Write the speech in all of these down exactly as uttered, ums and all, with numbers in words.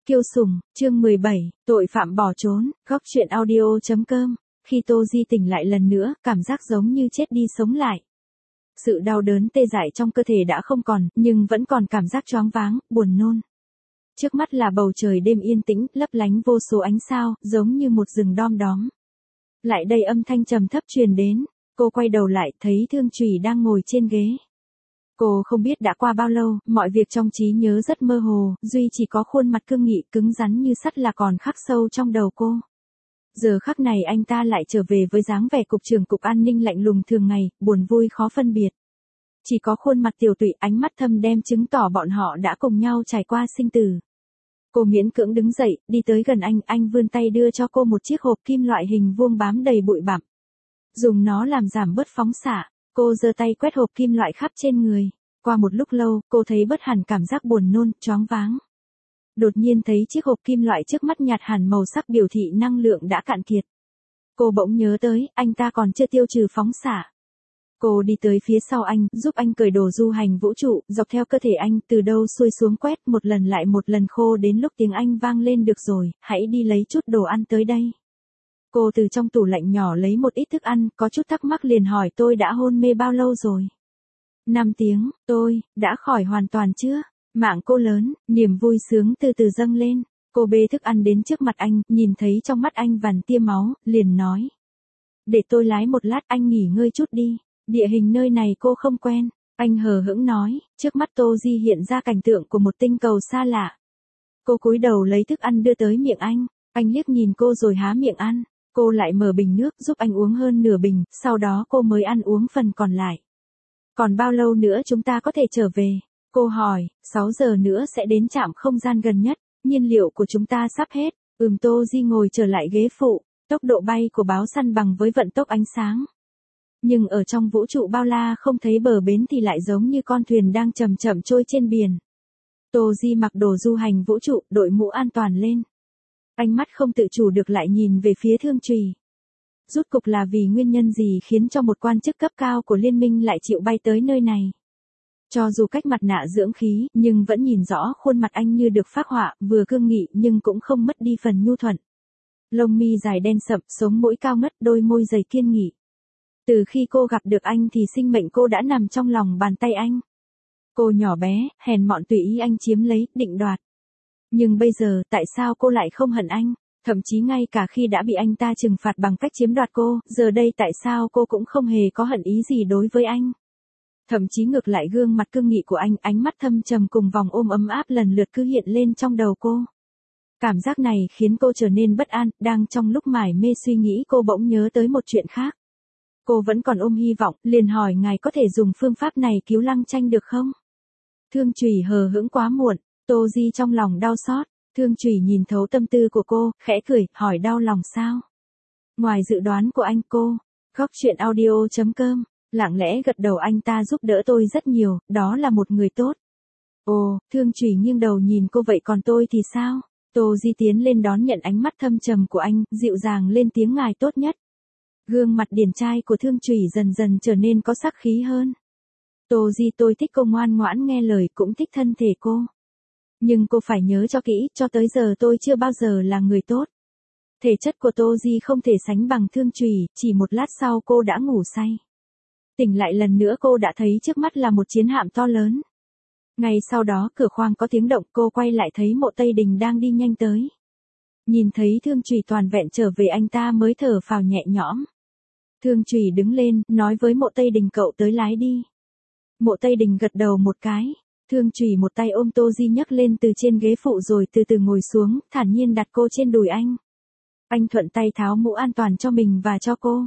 Kiêu sùng, chương mười bảy, tội phạm bỏ trốn, góc truyện audio.com. Khi Tô Di tỉnh lại lần nữa, cảm giác giống như chết đi sống lại. Sự đau đớn tê dại trong cơ thể đã không còn, nhưng vẫn còn cảm giác choáng váng, buồn nôn. Trước mắt là bầu trời đêm yên tĩnh, lấp lánh vô số ánh sao, giống như một rừng đom đóm. Lại đây âm thanh trầm thấp truyền đến, cô quay đầu lại, thấy Thương Trùy đang ngồi trên ghế. Cô không biết đã qua bao lâu, mọi việc trong trí nhớ rất mơ hồ, duy chỉ có khuôn mặt cương nghị cứng rắn như sắt là còn khắc sâu trong đầu cô. Giờ khắc này anh ta lại trở về với dáng vẻ cục trưởng cục an ninh lạnh lùng thường ngày, buồn vui khó phân biệt. Chỉ có khuôn mặt tiểu tụy, ánh mắt thâm đem chứng tỏ bọn họ đã cùng nhau trải qua sinh tử. Cô miễn cưỡng đứng dậy, đi tới gần anh, anh vươn tay đưa cho cô một chiếc hộp kim loại hình vuông bám đầy bụi bặm. Dùng nó làm giảm bớt phóng xạ. Cô giơ tay quét hộp kim loại khắp trên người. Qua một lúc lâu, cô thấy bớt hẳn cảm giác buồn nôn, choáng váng. Đột nhiên thấy chiếc hộp kim loại trước mắt nhạt hẳn màu sắc biểu thị năng lượng đã cạn kiệt. Cô bỗng nhớ tới, anh ta còn chưa tiêu trừ phóng xạ. Cô đi tới phía sau anh, giúp anh cởi đồ du hành vũ trụ, dọc theo cơ thể anh, từ đâu xuôi xuống quét, một lần lại một lần khô đến lúc tiếng Anh vang lên được rồi, hãy đi lấy chút đồ ăn tới đây. Cô từ trong tủ lạnh nhỏ lấy một ít thức ăn, có chút thắc mắc liền hỏi tôi đã hôn mê bao lâu rồi? Năm tiếng, tôi, đã khỏi hoàn toàn chưa? Mạng cô lớn, niềm vui sướng từ từ dâng lên. Cô bê thức ăn đến trước mặt anh, nhìn thấy trong mắt anh vằn tia máu, liền nói. Để tôi lái một lát, anh nghỉ ngơi chút đi. Địa hình nơi này cô không quen. Anh hờ hững nói, trước mắt Tô Di hiện ra cảnh tượng của một tinh cầu xa lạ. Cô cúi đầu lấy thức ăn đưa tới miệng anh. Anh liếc nhìn cô rồi há miệng ăn. Cô lại mở bình nước giúp anh uống hơn nửa bình, sau đó cô mới ăn uống phần còn lại. Còn bao lâu nữa chúng ta có thể trở về? Cô hỏi, sáu giờ nữa sẽ đến trạm không gian gần nhất, nhiên liệu của chúng ta sắp hết. Ừm Tô Di ngồi trở lại ghế phụ, tốc độ bay của báo săn bằng với vận tốc ánh sáng. Nhưng ở trong vũ trụ bao la không thấy bờ bến thì lại giống như con thuyền đang chậm chậm trôi trên biển. Tô Di mặc đồ du hành vũ trụ, đội mũ an toàn lên. Ánh mắt không tự chủ được lại nhìn về phía Thương Trùy. Rốt cục là vì nguyên nhân gì khiến cho một quan chức cấp cao của liên minh lại chịu bay tới nơi này? Cho dù cách mặt nạ dưỡng khí, nhưng vẫn nhìn rõ khuôn mặt anh như được phác họa, vừa cương nghị nhưng cũng không mất đi phần nhu thuận. Lông mi dài đen sậm, sống mũi cao ngất, đôi môi dày kiên nghị. Từ khi cô gặp được anh thì sinh mệnh cô đã nằm trong lòng bàn tay anh. Cô nhỏ bé, hèn mọn tùy ý anh chiếm lấy, định đoạt. Nhưng bây giờ, tại sao cô lại không hận anh? Thậm chí ngay cả khi đã bị anh ta trừng phạt bằng cách chiếm đoạt cô, giờ đây tại sao cô cũng không hề có hận ý gì đối với anh? Thậm chí ngược lại gương mặt cương nghị của anh, ánh mắt thâm trầm cùng vòng ôm ấm áp lần lượt cứ hiện lên trong đầu cô. Cảm giác này khiến cô trở nên bất an, đang trong lúc mải mê suy nghĩ cô bỗng nhớ tới một chuyện khác. Cô vẫn còn ôm hy vọng, liền hỏi ngài có thể dùng phương pháp này cứu Lăng Tranh được không? Thương Trùy hờ hững quá muộn, Tô Di trong lòng đau xót. Thương Trùy nhìn thấu tâm tư của cô, khẽ cười, hỏi đau lòng sao? Ngoài dự đoán của anh cô, góc truyện audio.com, lặng lẽ gật đầu anh ta giúp đỡ tôi rất nhiều, đó là một người tốt. Ồ, Thương Trùy nghiêng đầu nhìn cô vậy còn tôi thì sao? Tô Di tiến lên đón nhận ánh mắt thâm trầm của anh, dịu dàng lên tiếng ngài tốt nhất. Gương mặt điển trai của Thương Trùy dần dần trở nên có sắc khí hơn. Tô Di tôi thích cô ngoan ngoãn nghe lời cũng thích thân thể cô. Nhưng cô phải nhớ cho kỹ, cho tới giờ tôi chưa bao giờ là người tốt. Thể chất của Tô Di không thể sánh bằng Thương Trùy, chỉ một lát sau cô đã ngủ say. Tỉnh lại lần nữa cô đã thấy trước mắt là một chiến hạm to lớn. Ngay sau đó cửa khoang có tiếng động, cô quay lại thấy Mộ Tây Đình đang đi nhanh tới. Nhìn thấy Thương Trùy toàn vẹn trở về anh ta mới thở phào nhẹ nhõm. Thương Trùy đứng lên, nói với Mộ Tây Đình cậu tới lái đi. Mộ Tây Đình gật đầu một cái. Thương Trùy một tay ôm Tô Di nhấc lên từ trên ghế phụ rồi từ từ ngồi xuống, thản nhiên đặt cô trên đùi anh. Anh thuận tay tháo mũ an toàn cho mình và cho cô.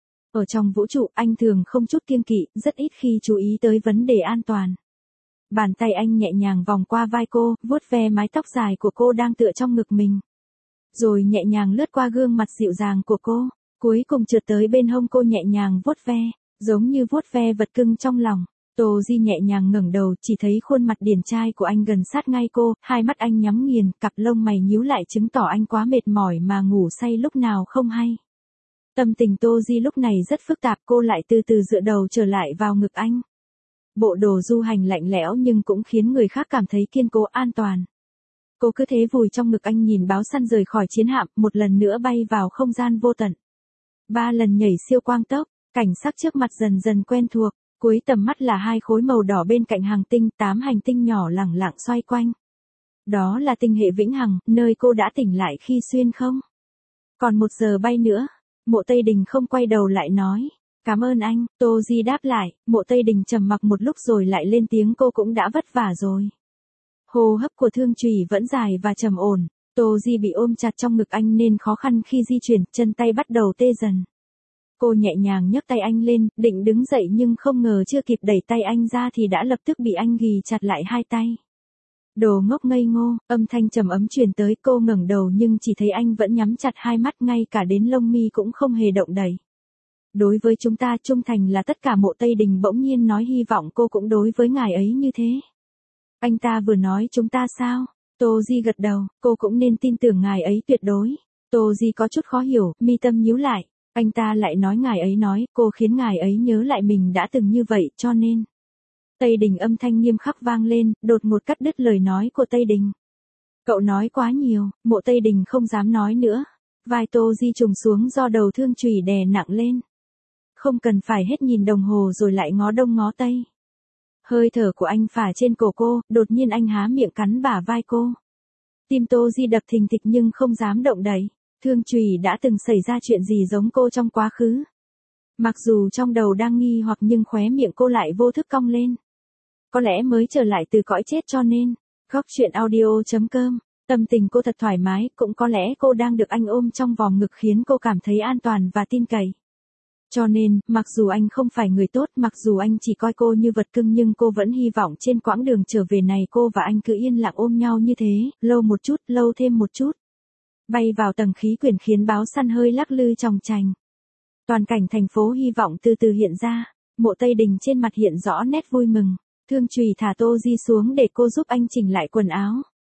Ở trong vũ trụ, anh thường không chút kiêng kỵ, rất ít khi chú ý tới vấn đề an toàn. Bàn tay anh nhẹ nhàng vòng qua vai cô, vuốt ve mái tóc dài của cô đang tựa trong ngực mình. Rồi nhẹ nhàng lướt qua gương mặt dịu dàng của cô, cuối cùng trượt tới bên hông cô nhẹ nhàng vuốt ve, giống như vuốt ve vật cưng trong lòng. Tô Di nhẹ nhàng ngẩng đầu, chỉ thấy khuôn mặt điển trai của anh gần sát ngay cô, hai mắt anh nhắm nghiền, cặp lông mày nhíu lại chứng tỏ anh quá mệt mỏi mà ngủ say lúc nào không hay. Tâm tình Tô Di lúc này rất phức tạp, cô lại từ từ dựa đầu trở lại vào ngực anh. Bộ đồ du hành lạnh lẽo nhưng cũng khiến người khác cảm thấy kiên cố an toàn. Cô cứ thế vùi trong ngực anh nhìn báo săn rời khỏi chiến hạm, một lần nữa bay vào không gian vô tận. Ba lần nhảy siêu quang tốc, cảnh sắc trước mặt dần dần quen thuộc, cuối tầm mắt là hai khối màu đỏ bên cạnh hành tinh, tám hành tinh nhỏ lẳng lặng xoay quanh. Đó là tinh hệ vĩnh hằng, nơi cô đã tỉnh lại khi xuyên không. Còn một giờ bay nữa, Mộ Tây Đình không quay đầu lại nói. Cảm ơn anh, Tô Di đáp lại, Mộ Tây Đình trầm mặc một lúc rồi lại lên tiếng cô cũng đã vất vả rồi. Hô hấp của Thương Trùy vẫn dài và trầm ổn, Tô Di bị ôm chặt trong ngực anh nên khó khăn khi di chuyển, chân tay bắt đầu tê dần. Cô nhẹ nhàng nhấc tay anh lên, định đứng dậy nhưng không ngờ chưa kịp đẩy tay anh ra thì đã lập tức bị anh ghì chặt lại hai tay. Đồ ngốc ngây ngô, âm thanh trầm ấm truyền tới, cô ngẩng đầu nhưng chỉ thấy anh vẫn nhắm chặt hai mắt, ngay cả đến lông mi cũng không hề động đậy. Đối với chúng ta trung thành là tất cả. Mộ Tây Đình bỗng nhiên nói, hy vọng cô cũng đối với ngài ấy như thế. Anh ta vừa nói chúng ta sao? Tô Di gật đầu, cô cũng nên tin tưởng ngài ấy tuyệt đối. Tô Di có chút khó hiểu, mi tâm nhíu lại, anh ta lại nói ngài ấy nói, cô khiến ngài ấy nhớ lại mình đã từng như vậy, cho nên. Tây Đình âm thanh nghiêm khắc vang lên, đột ngột cắt đứt lời nói của Tây Đình. Cậu nói quá nhiều, Mộ Tây Đình không dám nói nữa. Vai Tô Di trùng xuống do đầu Thương Trùy đè nặng lên. Không cần phải hết nhìn đồng hồ rồi lại ngó đông ngó tây. Hơi thở của anh phả trên cổ cô, đột nhiên anh há miệng cắn bả vai cô. Tim Tô Di đập thình thịch nhưng không dám động đậy. Thương Trùy đã từng xảy ra chuyện gì giống cô trong quá khứ? Mặc dù trong đầu đang nghi hoặc nhưng khóe miệng cô lại vô thức cong lên. Có lẽ mới trở lại từ cõi chết cho nên. Góc chuyện audio chấm com. Tâm tình cô thật thoải mái, cũng có lẽ cô đang được anh ôm trong vòng ngực khiến cô cảm thấy an toàn và tin cậy. Cho nên, mặc dù anh không phải người tốt, mặc dù anh chỉ coi cô như vật cưng nhưng cô vẫn hy vọng trên quãng đường trở về này cô và anh cứ yên lặng ôm nhau như thế, lâu một chút, lâu thêm một chút. Bay vào tầng khí quyển khiến báo săn hơi lắc lư chòng chành. Toàn cảnh thành phố hy vọng từ từ hiện ra, Mộ Tây Đình trên mặt hiện rõ nét vui mừng. Thương Trùy thả Tô Di xuống để cô giúp anh chỉnh lại quần áo.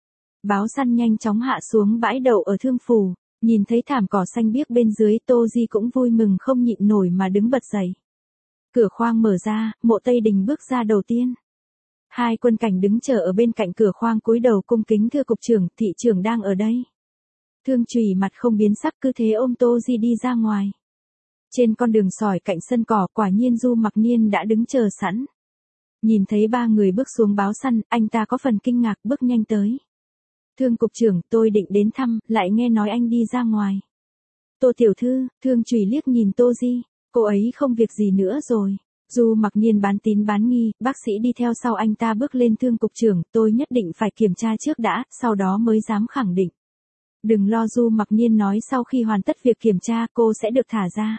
Báo săn nhanh chóng hạ xuống bãi đậu ở Thương Phủ. Nhìn thấy thảm cỏ xanh biếc bên dưới, Tô Di cũng vui mừng không nhịn nổi mà đứng bật dậy. Cửa khoang mở ra, Mộ Tây Đình bước ra đầu tiên. Hai quân cảnh đứng chờ ở bên cạnh cửa khoang cúi đầu cung kính, thưa cục trưởng, thị trưởng đang ở đây. Thương Trùy mặt không biến sắc cứ thế ôm Tô Di đi ra ngoài. Trên con đường sỏi cạnh sân cỏ, quả nhiên Du Mặc Niên đã đứng chờ sẵn. Nhìn thấy ba người bước xuống báo săn, anh ta có phần kinh ngạc bước nhanh tới. Thương cục trưởng, tôi định đến thăm, lại nghe nói anh đi ra ngoài. Tô tiểu thư, Thương Trùy liếc nhìn Tô Di, cô ấy không việc gì nữa rồi. Du Mặc Niên bán tín bán nghi, bác sĩ đi theo sau anh ta bước lên. Thương cục trưởng, tôi nhất định phải kiểm tra trước đã, sau đó mới dám khẳng định. Đừng lo, Du Mặc Niên nói sau khi hoàn tất việc kiểm tra cô sẽ được thả ra.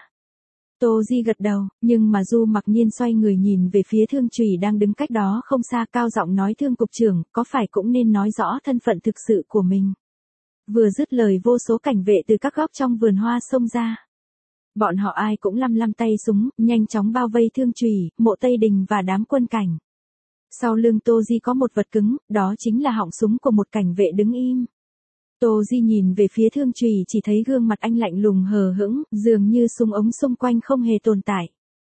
Tô Di gật đầu, nhưng mà Du Mặc Niên xoay người nhìn về phía Thương Trùy đang đứng cách đó không xa, cao giọng nói, Thương cục trưởng, có phải cũng nên nói rõ thân phận thực sự của mình. Vừa dứt lời vô số cảnh vệ từ các góc trong vườn hoa xông ra. Bọn họ ai cũng lăm lăm tay súng, nhanh chóng bao vây Thương Trùy, Mộ Tây Đình và đám quân cảnh. Sau lưng Tô Di có một vật cứng, đó chính là họng súng của một cảnh vệ đứng im. Tô Di nhìn về phía Thương Trùy chỉ thấy gương mặt anh lạnh lùng hờ hững, dường như súng ống xung quanh không hề tồn tại.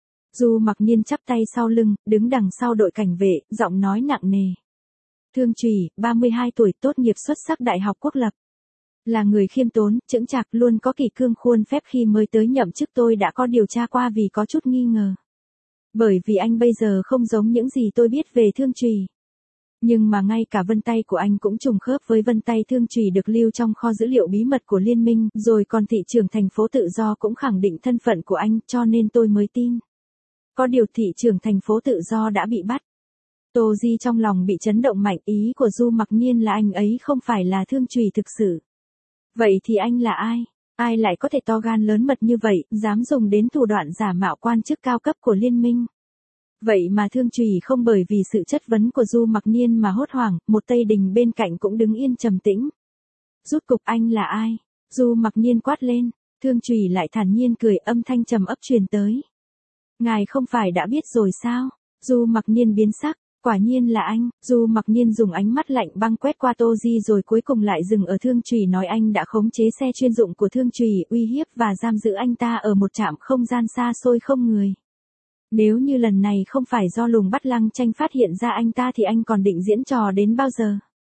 Du Mặc Niên chắp tay sau lưng, đứng đằng sau đội cảnh vệ, giọng nói nặng nề. Thương Trùy, ba mươi hai tuổi, tốt nghiệp xuất sắc Đại học Quốc lập. Là người khiêm tốn, chững chạc, luôn có kỷ cương khuôn phép. Khi mới tới nhậm chức tôi đã có điều tra qua vì có chút nghi ngờ. Bởi vì anh bây giờ không giống những gì tôi biết về Thương Trùy. Nhưng mà ngay cả vân tay của anh cũng trùng khớp với vân tay Thương Trùy được lưu trong kho dữ liệu bí mật của liên minh, rồi còn thị trưởng thành phố Tự Do cũng khẳng định thân phận của anh, cho nên tôi mới tin. Có điều thị trưởng thành phố Tự Do đã bị bắt. Tô Di trong lòng bị chấn động mạnh, ý của Du Mặc Niên là anh ấy không phải là Thương Trùy thực sự. Vậy thì anh là ai? Ai lại có thể to gan lớn mật như vậy, dám dùng đến thủ đoạn giả mạo quan chức cao cấp của liên minh? Vậy mà Thương Trùy không bởi vì sự chất vấn của Du Mặc Niên mà hốt hoảng, Một Tây Đình bên cạnh cũng đứng yên trầm tĩnh. Rút cục, anh là ai? Du Mặc Niên quát lên, Thương Trùy lại thản nhiên cười, âm thanh trầm ấp truyền tới. Ngài không phải đã biết rồi sao? Du Mặc Niên biến sắc, quả nhiên là anh. Du Mặc Niên dùng ánh mắt lạnh băng quét qua Tô Di rồi cuối cùng lại dừng ở Thương Trùy, nói anh đã khống chế xe chuyên dụng của Thương Trùy, uy hiếp và giam giữ anh ta ở một trạm không gian xa xôi không người. Nếu như lần này không phải do Lùng Bắt Lăng Tranh phát hiện ra anh ta thì anh còn định diễn trò đến bao giờ?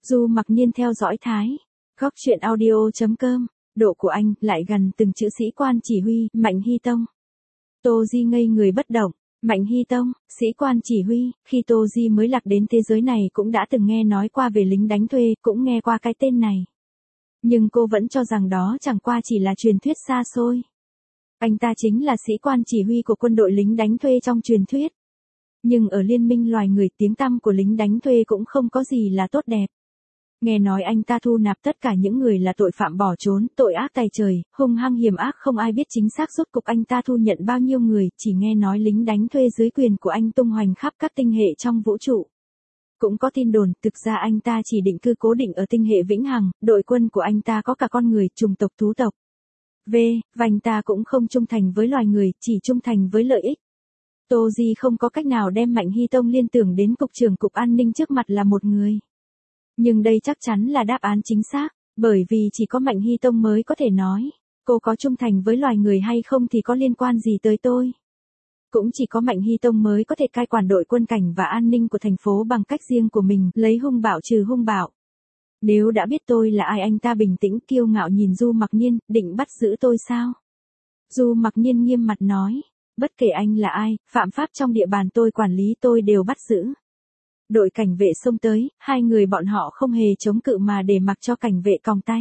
Du Mặc Nhiên theo dõi Thái. Góc chuyện audio chấm com. Độ của anh lại gần từng chữ sĩ quan chỉ huy, Mạnh Hy Tông. Tô Di ngây người bất động. Mạnh Hy Tông, sĩ quan chỉ huy, khi Tô Di mới lạc đến thế giới này cũng đã từng nghe nói qua về lính đánh thuê, cũng nghe qua cái tên này. Nhưng cô vẫn cho rằng đó chẳng qua chỉ là truyền thuyết xa xôi. Anh ta chính là sĩ quan chỉ huy của quân đội lính đánh thuê trong truyền thuyết. Nhưng ở liên minh loài người, tiếng tăm của lính đánh thuê cũng không có gì là tốt đẹp. Nghe nói anh ta thu nạp tất cả những người là tội phạm bỏ trốn, tội ác tày trời, hung hăng hiểm ác, không ai biết chính xác rốt cục anh ta thu nhận bao nhiêu người, chỉ nghe nói lính đánh thuê dưới quyền của anh tung hoành khắp các tinh hệ trong vũ trụ. Cũng có tin đồn, thực ra anh ta chỉ định cư cố định ở tinh hệ vĩnh hằng, đội quân của anh ta có cả con người, chủng tộc thú tộc. V, và anh ta cũng không trung thành với loài người, chỉ trung thành với lợi ích. Tô Di không có cách nào đem Mạnh Hy Tông liên tưởng đến cục trưởng cục an ninh trước mặt là một người. Nhưng đây chắc chắn là đáp án chính xác, bởi vì chỉ có Mạnh Hy Tông mới có thể nói, cô có trung thành với loài người hay không thì có liên quan gì tới tôi. Cũng chỉ có Mạnh Hy Tông mới có thể cai quản đội quân cảnh và an ninh của thành phố bằng cách riêng của mình, lấy hung bạo trừ hung bạo. Nếu đã biết tôi là ai, anh ta bình tĩnh kiêu ngạo nhìn Du Mặc Nhiên, định bắt giữ tôi sao? Du Mặc Nhiên nghiêm mặt nói, bất kể anh là ai, phạm pháp trong địa bàn tôi quản lý tôi đều bắt giữ. Đội cảnh vệ xông tới, hai người bọn họ không hề chống cự mà để mặc cho cảnh vệ còng tay.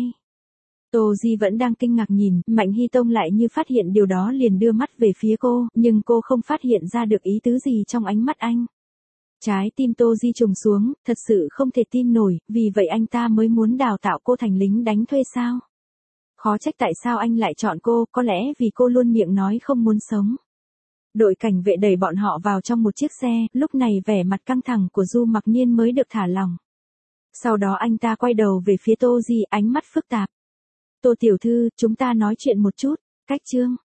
Tô Di vẫn đang kinh ngạc nhìn, Mạnh Hy Tông lại như phát hiện điều đó liền đưa mắt về phía cô, nhưng cô không phát hiện ra được ý tứ gì trong ánh mắt anh. Trái tim Tô Di trùng xuống, thật sự không thể tin nổi, vì vậy anh ta mới muốn đào tạo cô thành lính đánh thuê sao? Khó trách tại sao anh lại chọn cô, có lẽ vì cô luôn miệng nói không muốn sống. Đội cảnh vệ đẩy bọn họ vào trong một chiếc xe, lúc này vẻ mặt căng thẳng của Du Mặc Nhiên mới được thả lỏng. Sau đó anh ta quay đầu về phía Tô Di, ánh mắt phức tạp. Tô tiểu thư, chúng ta nói chuyện một chút, cách chương.